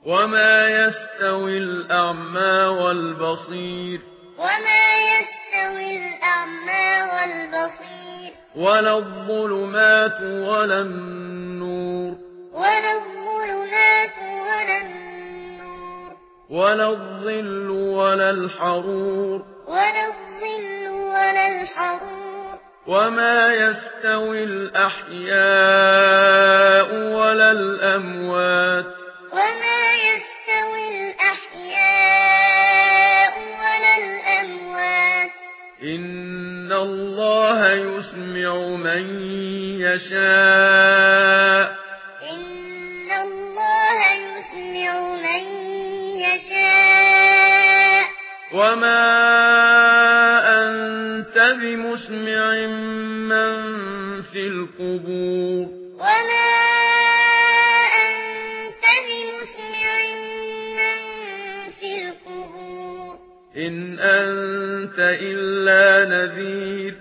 وما يستوي الأعمى والبصير ولا الظلمات ولا النور ولا الظل ولا الحرور وما يستوي الأحياء ولا الأموات إن الله يسمع من يشاء وما أنت بمسمع من في القبور إن أنت إلا نذير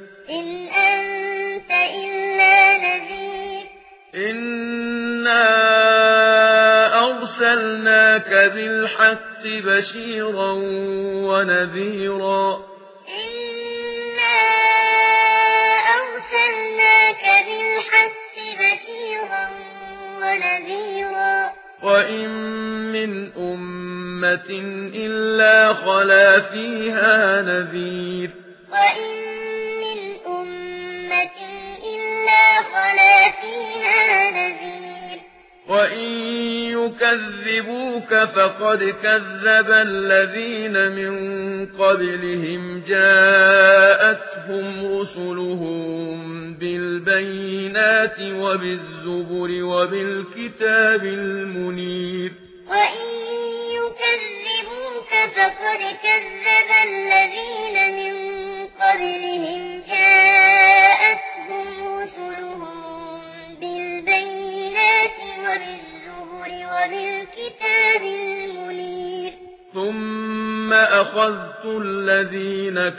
إنا أرسلناك بالحق بشيرا ونذيرا وإن من أمة إلا خلا فيها نذير وإن يكذبوك فقد كذب الذين من قبلهم جاءتهم رسلهم بالبينات وبالزبر وبالكتاب المنير وإن يكذبوك فقد كذب الذين من قبلهم جاءتهم رسلهم بالبينات وبالزبر وبالكتاب المنير ثم أخذت الذين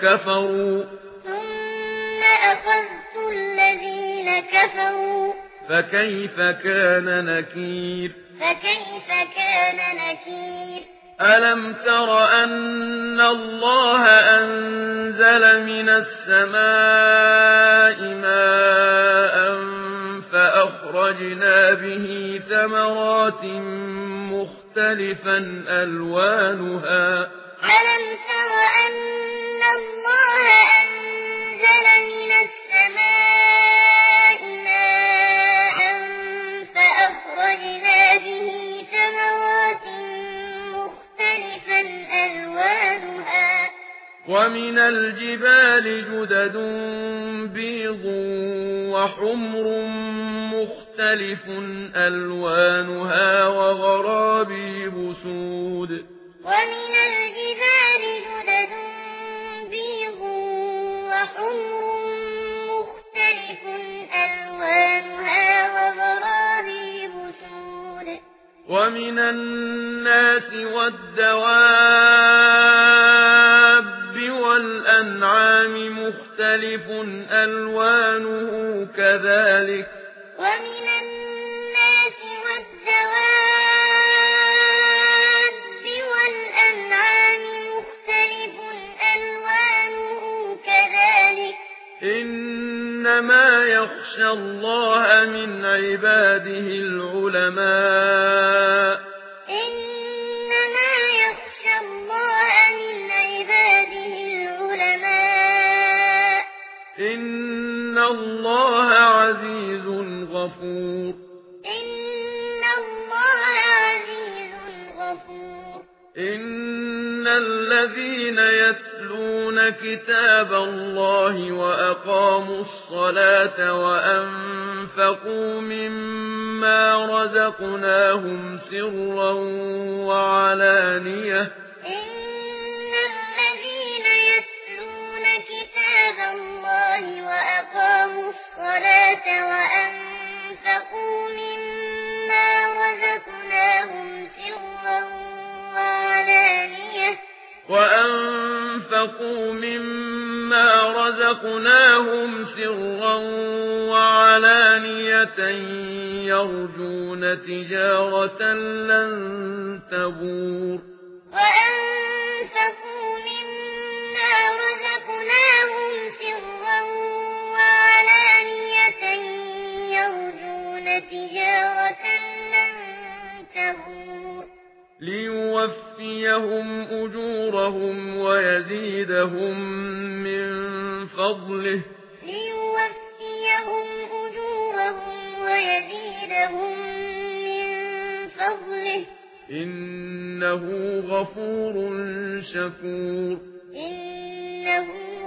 كفروا فكيف كان نكير ألم تر أن الله أنزل من السماء ماء فأخرجنا به ثمرات مختلفا ألوانها ألم تر أن الله أنزل من السماء ماء فأخرجنا به ثمرات مختلفا ألوانها ومن الجبال جدد بيض وحمر مختلف ألوانها وغرابيب سود ومن الجبال جدد بيض وحمر مختلف ألوانها وغرابيب سود ومن الناس والدواب والأنعام مختلف ألوانه كذلك ومن الناس والدواب والأنعام مختلف ألوانه كذلك إنما يخشى الله من عباده العلماء إن الله عزيز غفور إن الذين يتلون كتاب الله وأقاموا الصلاة وأنفقوا مما رزقناهم سرا وعلانية وأقاموا الصلاة وأنفقوا مما رزقناهم سرا وعلانية يرجون تجارة لن تبور وأنفقوا مما رزقناهم سرا وعلانية يرجون تجارة لن تبور ليوفيهم أجورهم ويزيدهم من فضله إنه غفور شكور